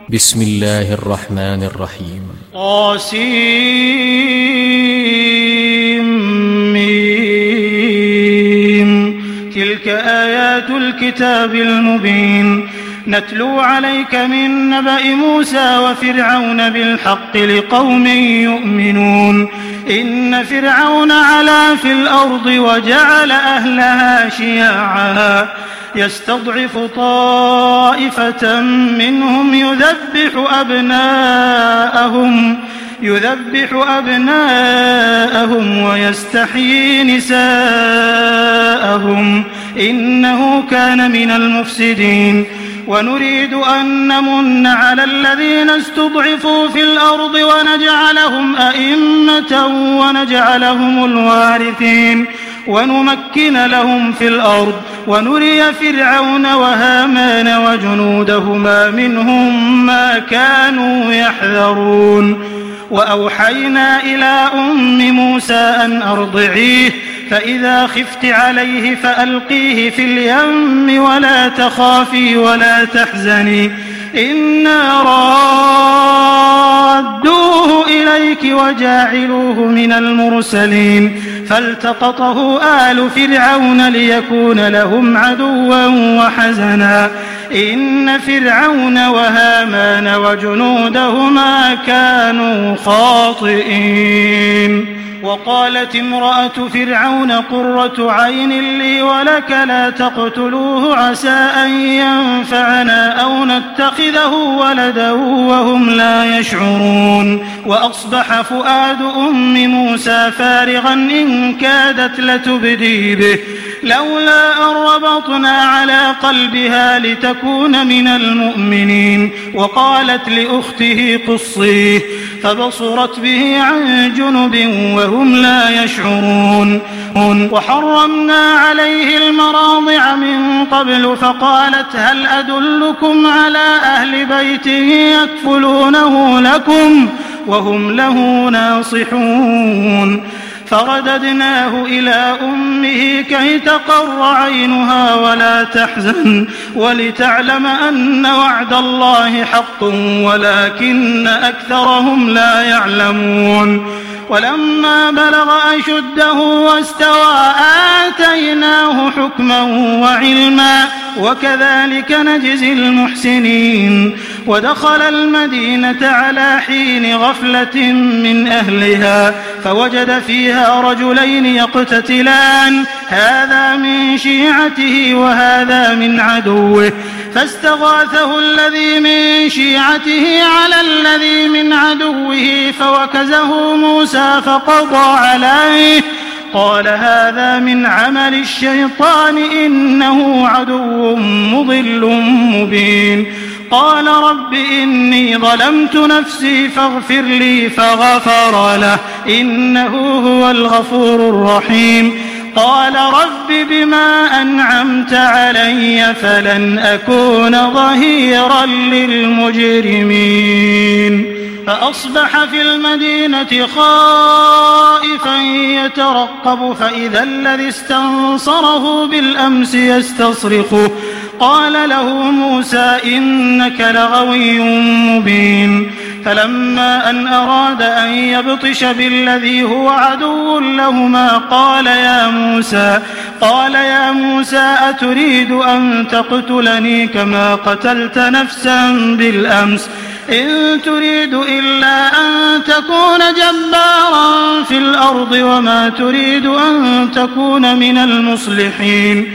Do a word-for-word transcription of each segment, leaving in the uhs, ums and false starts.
بسم الله الرحمن الرحيم. طاسيم. تلك آيات الكتاب المبين. نتلو عليك من نبأ موسى وفرعون بالحق لقوم يؤمنون. إن فرعون علا في الأرض وجعل أهلها شيعا يستضعف طائفة منهم يذبح أبناءهم يذبح أبناءهم ويستحيي نساءهم إنه كان من المفسدين. ونريد أن نمن على الذين استضعفوا في الأرض ونجعلهم أئمة ونجعلهم الوارثين ونمكن لهم في الأرض ونري فرعون وهامان وجنودهما منهم ما كانوا يحذرون. وأوحينا إلى أم موسى أن أرضعيه فإذا خفت عليه فألقيه في اليم ولا تخافي ولا تحزني إنا رادوه إليك وجاعلوه من المرسلين. فالتقطه آل فرعون ليكون لهم عدوا وحزنا إن فرعون وهامان وجنودهما كانوا خاطئين. وقالت امرأة فرعون قرة عين لي ولك لا تقتلوه عسى أن ينفعنا أو نتخذه ولدا وهم لا يشعرون. وأصبح فؤاد أم موسى فارغا إن كادت لتبدي به لولا أن ربطنا على قلبها لتكون من المؤمنين. وقالت لأخته قصيه فبصرت به عن جنب وهم لا يشعرون. وحرمنا عليه المراضع من قبل فقالت هل أدلكم على أهل بيته يكفلونه لكم وهم له ناصحون. فرددناه إلى أمه كي تقر عينها ولا تحزن ولتعلم أن وعد الله حق ولكن أكثرهم لا يعلمون. ولما بلغ أشده واستوى آتيناه حكما وعلما وكذلك نجزي المحسنين. ودخل المدينة على حين غفلة من أهلها فوجد فيها رجلين يقتتلان هذا من شيعته وهذا من عدوه فاستغاثه الذي من شيعته على الذي من عدوه فوكزه موسى فقضى عليه قال هذا من عمل الشيطان إنه عدو مضل مبين. قال رب إني ظلمت نفسي فاغفر لي فغفر له إنه هو الغفور الرحيم. قال رب بما أنعمت علي فلن أكون ظهيرا للمجرمين. فأصبح في المدينة خائفا يترقب فإذا الذي استنصره بالأمس يستصرخه قال له موسى إنك لغوي مبين. فلما أن أراد أن يبطش بالذي هو عدو لهما قال يا موسى قال يا موسى أتريد أن تقتلني كما قتلت نفسا بالأمس إن تريد إلا أن تكون جبارا في الأرض وما تريد أن تكون من المصلحين.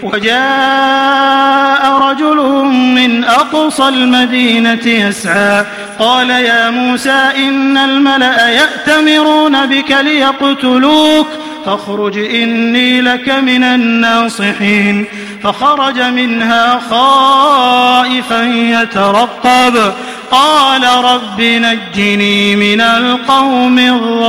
وجاء رجل من أقصى المدينة يسعى قال يا موسى إن الملأ يأتمرون بك ليقتلوك فاخرج إني لك من الناصحين. فخرج منها خائفا يترقب قال رب نجني من القوم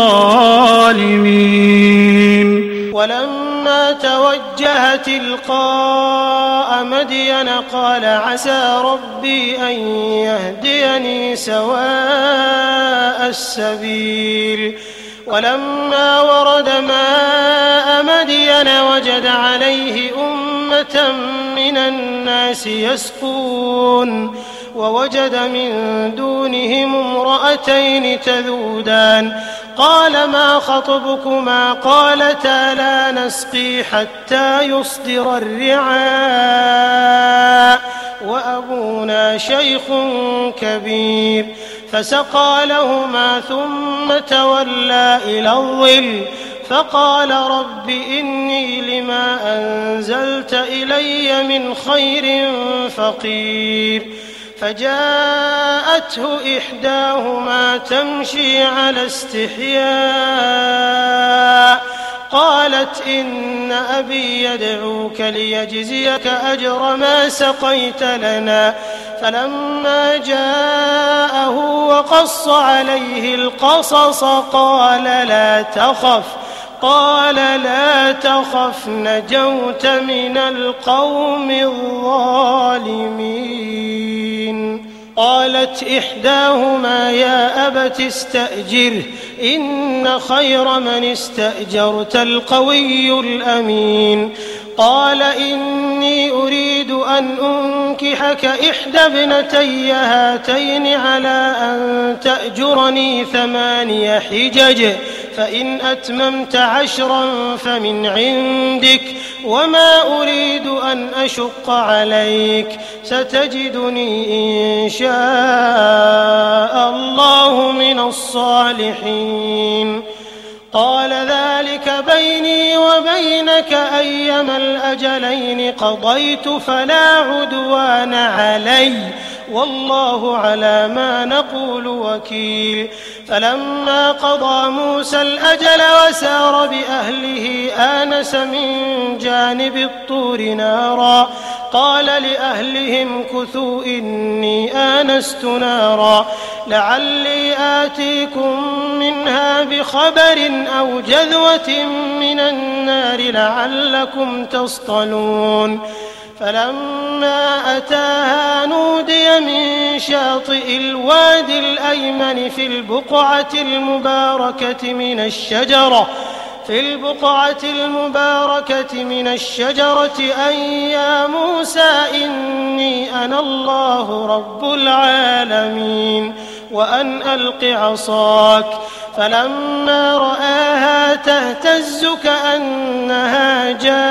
الظالمين. ولما توجه تلقاء مدين قال عسى ربي أن يهديني سواء السبيل. ولما ورد ماء مدين وجد عليه أمة من الناس يسقون ووجد من دونهم امرأتين تذودان قال ما خطبكما قالتا لا نسقي حتى يصدر الرعاء وأبونا شيخ كبير فسقى لهما ثم تولى إلى الظل فقال رب إني لما أنزلت إلي من خير فقير فجاءته إحداهما تمشي على استحياء قالت إن أبي يدعوك ليجزيك أجر ما سقيت لنا فلما جاءه وقص عليه القصص قال لا تخف قال لا تخف نجوت من القوم الظالمين قالت إحداهما يا أبت استأجره إن خير من استأجرت القوي الأمين قال إني أريد أن أنكحك إحدى ابنتي هاتين على أن تأجرني ثماني حجج فإن أتممت عشرا فمن عندك وما أريد أن أشق عليك ستجدني إن شاء الله من الصالحين قال ذلك بيني وبينك أيما الأجلين قضيت فلا عدوان علي والله على ما نقول وكيل فلما قضى موسى الأجل وسار بأهله آنس من جانب الطور نارا قال لأهلهم كثوا إني آنست نارا لعلي آتيكم منها بخبر أو جذوة من النار لعلكم تصطلون فلما أتاها نودي من شاطئ الوادي الأيمن في البقعة المباركة من الشجرة في البقعة المباركة من الشجرة أن يا موسى إني أنا الله رب العالمين وأن ألق عصاك فلما رآها تهتز كأنها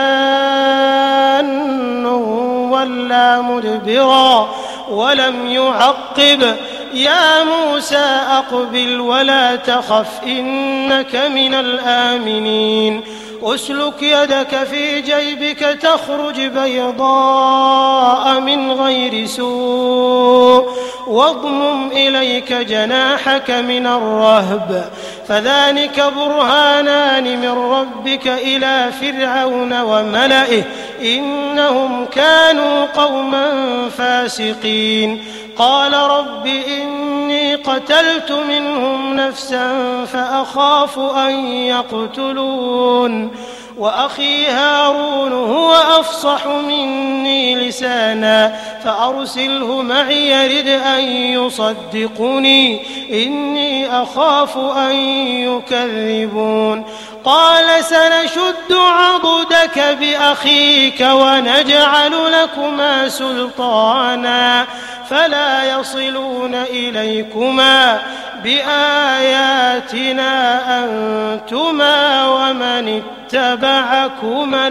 جان ولا مدبرا ولم يعقب يا موسى أقبل ولا تخف إنك من الآمنين أسلك يدك في جيبك تخرج بيضاء من غير سوء واضمم إليك جناحك من الرهب فذلك برهانان من ربك إلى فرعون وملئه إنهم كانوا قوما فاسقين قال رب إني قتلت منهم نفسا فأخاف أن يقتلون وأخي هارون هو أفصح مني لسانا فأرسله معي يرد أن يصدقني إني أخاف أن يكذبون قال سنشد عضدك بأخيك ونجعل لكما سلطانا فلا يصلون إليكما بآياتنا أنتما ومن اتبعكما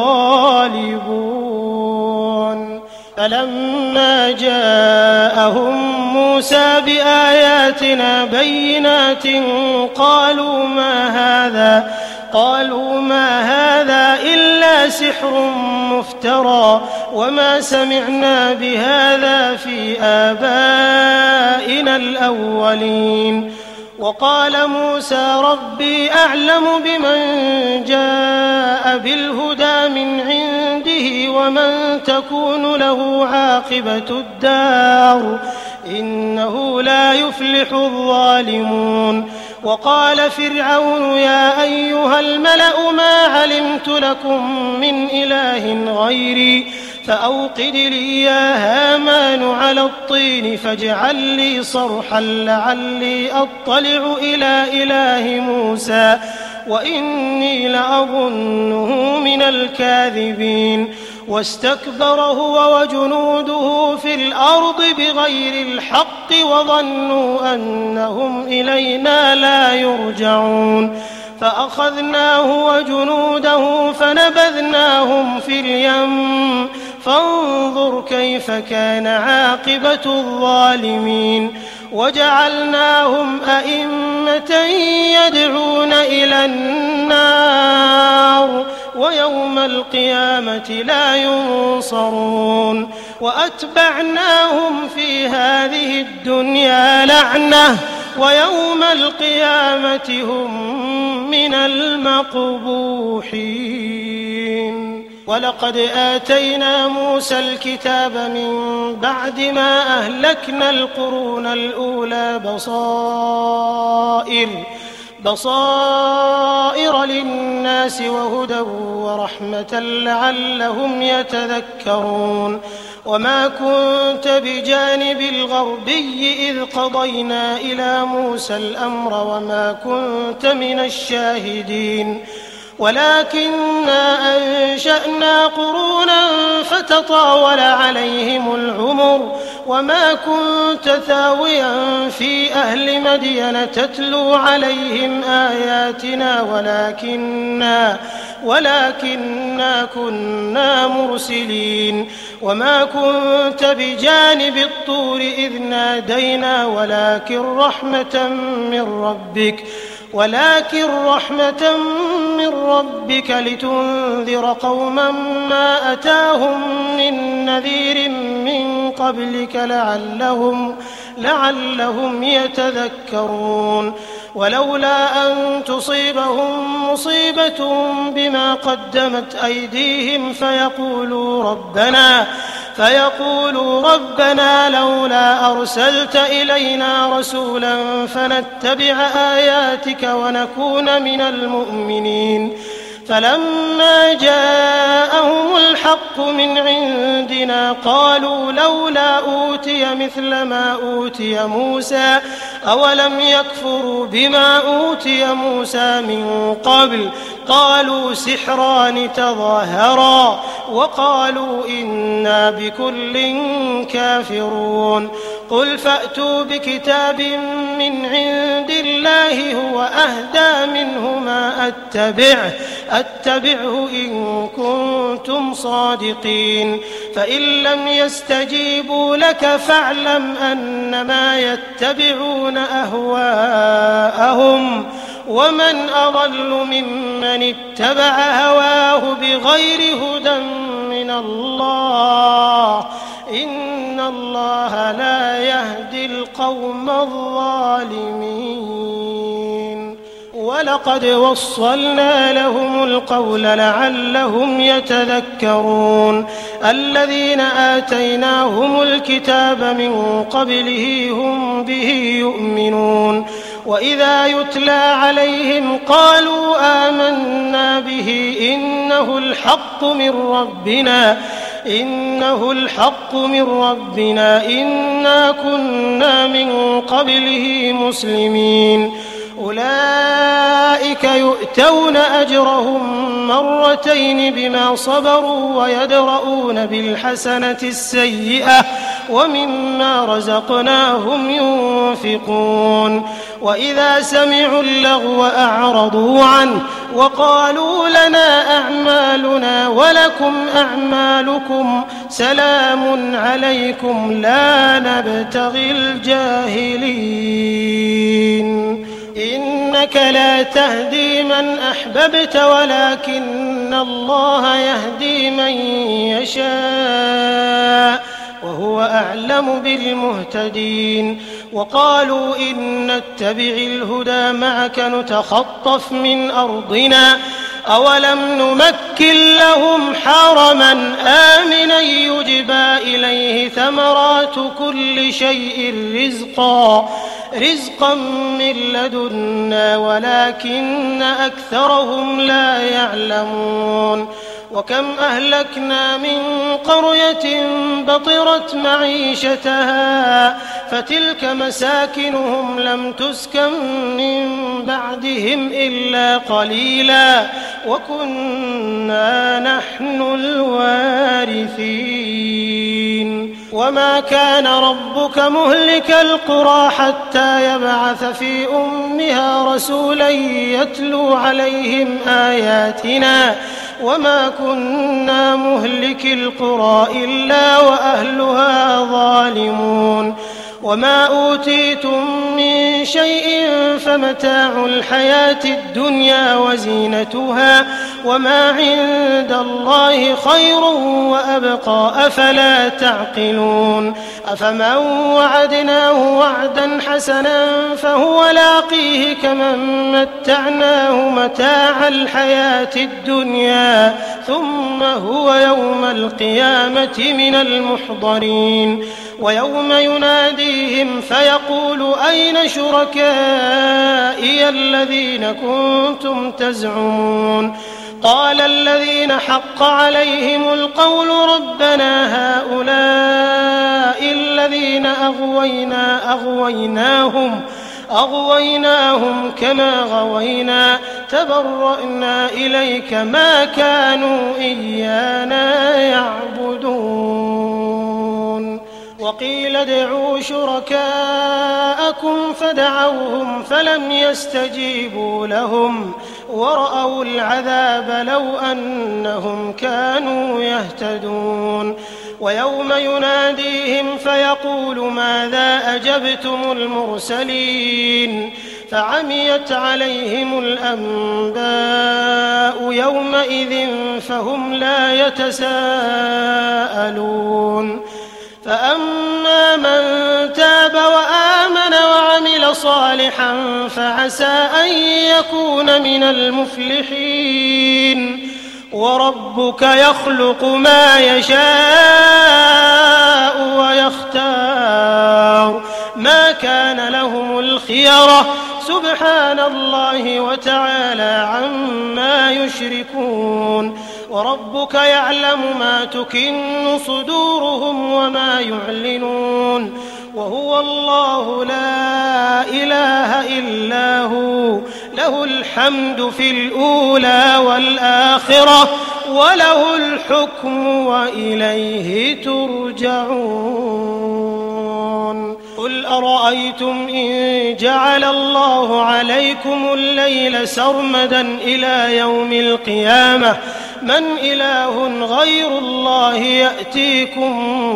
الغالبون فلما جاءهم موسى بآياتنا بينات قالوا ما هذا قالوا ما هذا إلا سحر مفترى وما سمعنا بهذا في آبائنا الأولين وقال موسى ربي أعلم بمن جاء بالهدى من عنده ومن تكون له عاقبة الدار إنه لا يفلح الظالمون وقال فرعون يا أيها الملأ ما علمت لكم من إله غيري فأوقد لي يا هامان على الطين فاجعل لي صرحا لعلي أطلع إلى إله موسى وإني لأظنه من الكاذبين واستكبر هو وجنوده في الأرض بغير الحق وظنوا أنهم إلينا لا يرجعون فأخذناه وجنوده فنبذناهم في اليم فانظر كيف كان عاقبة الظالمين وجعلناهم أئمة يدعون إلى النار ويوم القيامة لا ينصرون وأتبعناهم في هذه الدنيا لعنة ويوم القيامة هم من المقبوحين ولقد آتينا موسى الكتاب من بعد ما أهلكنا القرون الأولى بصائر بصائر للناس وهدى ورحمة لعلهم يتذكرون وما كنت بجانب الغربي إذ قضينا إلى موسى الأمر وما كنت من الشاهدين ولكننا أنشأنا قرونا فتطاول عليهم العمر وما كنت ثاويا في أهل مدين تتلو عليهم آياتنا ولكننا ولكننا كنا مرسلين وما كنت بجانب الطور إذ نادينا ولكن رحمة من ربك ولكن رحمة من ربك لتنذر قوما ما أتاهم من نذير من قبلك لعلهم لعلهم يتذكرون ولولا أن تصيبهم مصيبة بما قدمت أيديهم فيقولوا ربنا فيقولوا ربنا لولا أرسلت إلينا رسولا فنتبع آياتك ونكون من المؤمنين فلما جاءهم الحق من عندنا قالوا لولا أوتي مثل ما أوتي موسى أولم يكفروا بما أوتي موسى من قبل قالوا سحران تظاهرا وقالوا إنا بكل كافرون قل فأتوا بكتاب من عند الله هو أهدى منه ما أتبعه أتبعه إن كنتم صادقين فإن لم يستجيبوا لك فاعلم أنما يتبعون أهواءهم ومن أضل ممن اتبع هواه بغير هدى من الله إن الله لا يهدي القوم الظالمين ولقد وصلنا لهم القول لعلهم يتذكرون الذين آتيناهم الكتاب من قبله هم به يؤمنون وإذا يتلى عليهم قالوا آمنا به إنه الحق من ربنا إنه الحق من ربنا إنا كنا من قبله مسلمين أولئك يؤتون أجرهم مرتين بما صبروا ويدرؤون بالحسنة السيئة ومما رزقناهم ينفقون وإذا سمعوا اللغو أعرضوا عنه وقالوا لنا أعمالنا ولكم أعمالكم سلام عليكم لا نبتغي الجاهلين إنك لا تهدي من أحببت ولكن الله يهدي من يشاء وهو أعلم بالمهتدين وقالوا إن نتبع الهدى معك نتخطف من أرضنا أولم نمكن لهم حرما آمنا يجبى إليه ثمرات كل شيء رزقا رزقا من لدنا ولكن أكثرهم لا يعلمون وكم أهلكنا من قرية بطرت معيشتها فتلك مساكنهم لم تسكن من بعدهم إلا قليلا وكنا نحن الوارثين وما كان ربك مهلك القرى حتى يبعث في أمها رسولا يتلو عليهم آياتنا وما كنا مهلك القرى إلا وأهلها ظالمون وما أوتيتم من شيء فمتاع الحياة الدنيا وزينتها وما عند الله خير وأبقى أفلا تعقلون أفمن وعدناه وعدا حسنا فهو لاقيه كمن متعناه متاع الحياة الدنيا ثم هو يوم القيامة من المحضرين ويوم يناديهم فيقول أين شركائي الذين كنتم تزعمون قال الذين حق عليهم القول ربنا هؤلاء الذين أغوينا أغويناهم أغويناهم كما غوينا تبرأنا إليك ما كانوا إيانا يعبدون وقيل ادعوا شركاءكم فدعوهم فلم يستجيبوا لهم ورأوا العذاب لو أنهم كانوا يهتدون ويوم يناديهم فيقول ماذا أجبتم المرسلين فعميت عليهم الأنباء يومئذ فهم لا يتساءلون فأما من تاب وآمن وعمل صالحا فعسى أن يكون من المفلحين وربك يخلق ما يشاء ويختار ما كان لهم الخيرة سبحان الله وتعالى عما يشركون وربك يعلم ما تكن صدورهم وما يعلنون وهو الله لا إله إلا هو له الحمد في الأولى والآخرة وله الحكم وإليه ترجعون قل أرأيتم إن جعل الله عليكم الليل سرمدا إلى يوم القيامة من إله غير الله يأتيكم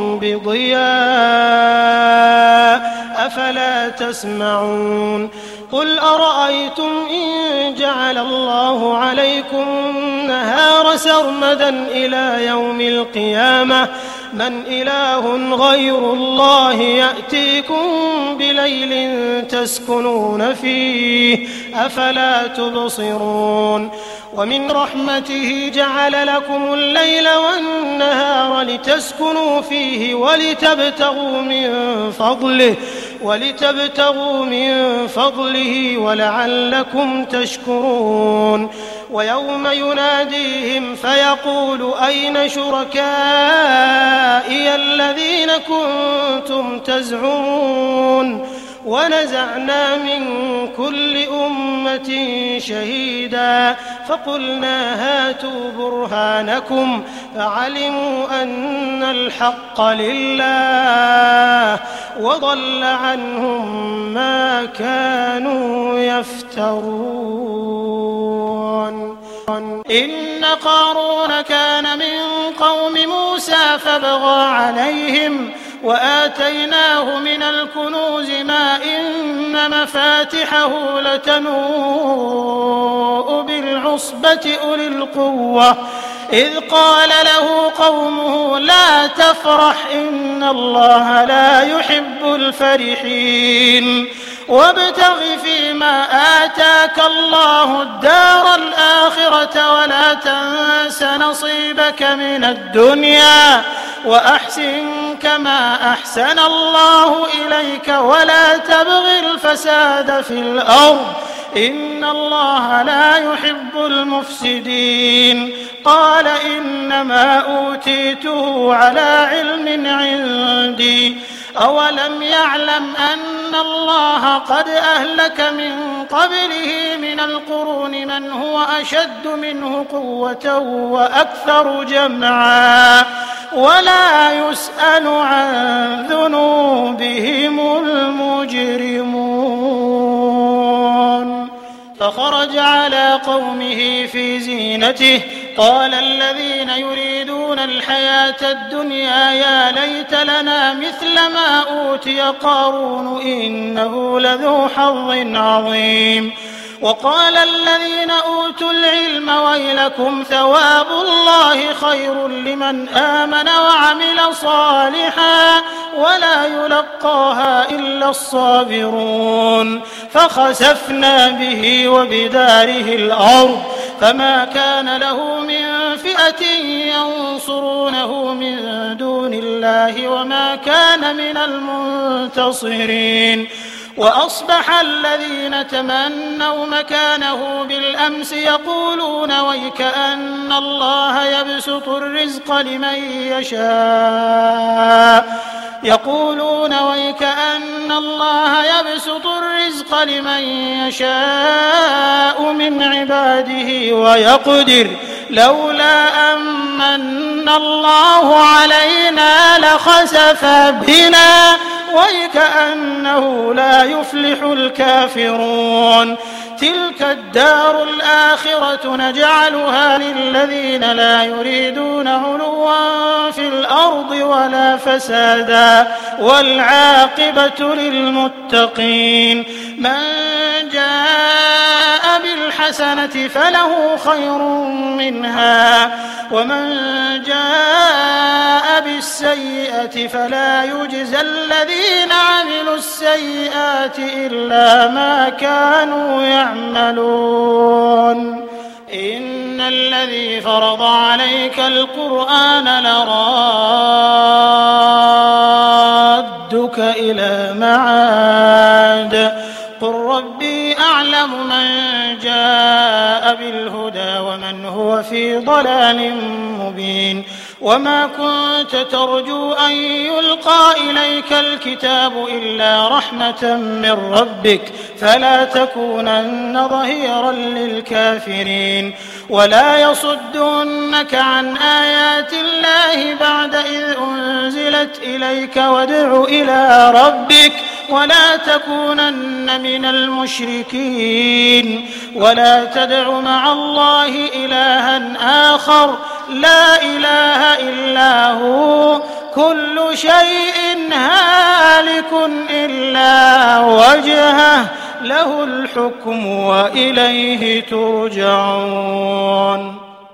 بضياء أفلا تسمعون قل أرأيتم إن جعل الله عليكم النهار سرمدا إلى يوم القيامة من إله غير الله يأتيكم بليل تسكنون فيه أفلا تبصرون ومن رحمته جعل لكم الليل والنهار لتسكنوا فيه ولتبتغوا من فضله ولتبتغوا من فضله ولعلكم تشكرون ويوم يناديهم فيقول أين شركائي الذين كنتم تزعمون ونزعنا من كل أمة شهيدا فقلنا هاتوا برهانكم فعلموا أن الحق لله وضل عنهم ما كانوا يفترون إن قارون كان من قوم موسى فبغى عليهم وآتيناه من الكنوز ما إن مفاتحه لتنوء بالعصبة أولي القوة إذ قال له قومه لا تفرح إن الله لا يحب الفرحين وابتغ فيما آتاك الله الدار الآخرة ولا تنس نصيبك من الدنيا وأحسن كما أحسن الله إليك ولا تبغ الفساد في الأرض إن الله لا يحب المفسدين قال إنما أوتيته على علم عندي أولم يعلم أن الله قد أهلك من قبله من القرون من هو أشد منه قوة وأكثر جمعا ولا يسأل عن ذنوبهم المجرمون. فخرج على قومه في زينته قال الذين يريدون الحياة الدنيا يا ليت لنا مثل ما أوتي قارون إنه لذو حظ عظيم. وقال الذين أوتوا العلم ويلكم ثواب الله خير لمن آمن وعمل صالحا ولا يلقاها إلا الصابرون. فخسفنا به وبداره الأرض فما كان له من فئة ينصرونه من دون الله وما كان من المنتصرين. وأصبح الذين تمنوا مكانه بالأمس يقولون ويكأن الله يبسط الرزق لمن يشاء يقولون ويكأن الله يبسط الرزق لمن يشاء من عباده ويقدر لولا أمن الله علينا لخسف بنا ويكأنه لا يفلح الكافرون. تلك الدار الآخرة نجعلها للذين لا يريدون علوا في الأرض ولا فسادا والعاقبة للمتقين. من جاء بالحسنة فله خير منها ومن جاء بالسيئة فلا يجزى الذين عملوا السيئات إلا ما كانوا يعملون. إن الذي فرض عليك القرآن لرادك إلى معاد قل ربي أعلم من جاء بالهدى ومن هو في ضلال مبين. وما كنت ترجو أن يلقى إليك الكتاب إلا رحمة من ربك فلا تكونن ظهيرا للكافرين. ولا يصدنك عن آيات الله بعد إذ أنزلت إليك وادع إلى ربك ولا تكونن من المشركين. ولا تدع مع الله إلها آخر لا إله إلا هو كل شيء هالك إلا وجهه له الحكم وإليه ترجعون.